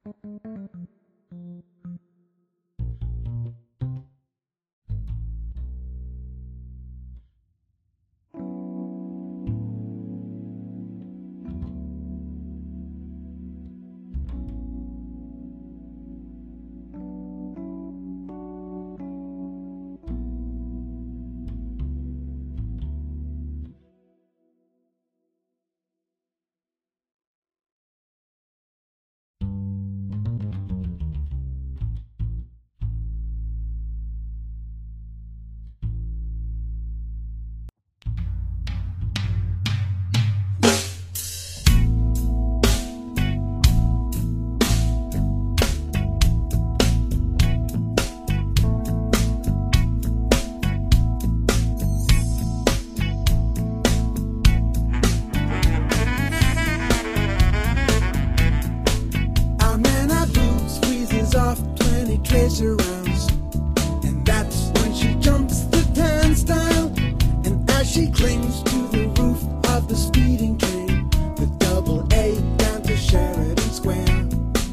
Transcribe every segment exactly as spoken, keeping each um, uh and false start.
Tracer rounds, and that's when she jumps the turnstile. And as she clings to the roof of the speeding train, the double A down to Sheridan Square,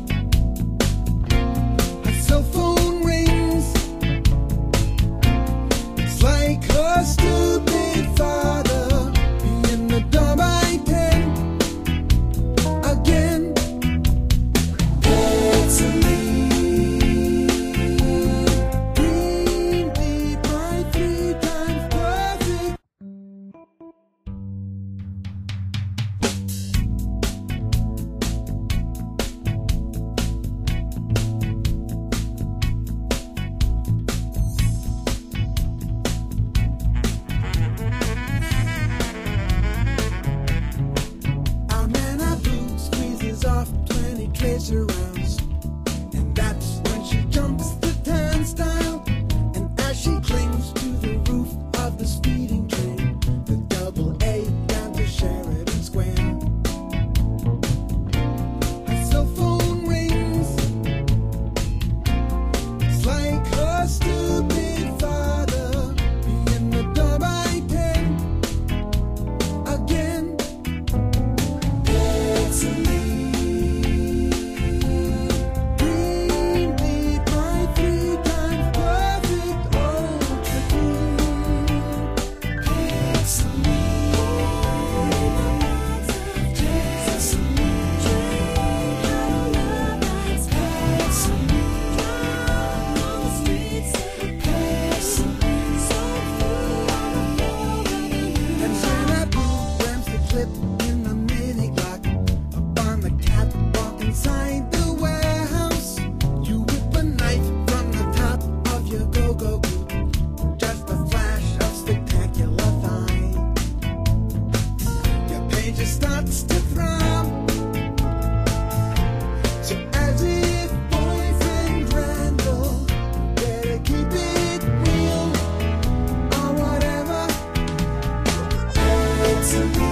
her cell phone rings. It's like her stupid father being the dumb I ten again. It's a tracer rounds, and that's when she jumps the turnstile. And as she clings to the roof of the speeding train, the double A down to Sheridan Square, her cell phone rings. It's like her stupid father being the dumb I ten again. It's a in the mini clock up on the catwalk inside the warehouse. You whip a knife from the top of your go-go boot, just a flash of spectacular thigh. Your pain just starts to throb, so as if boyfriend Randall better keep it real or whatever. It's a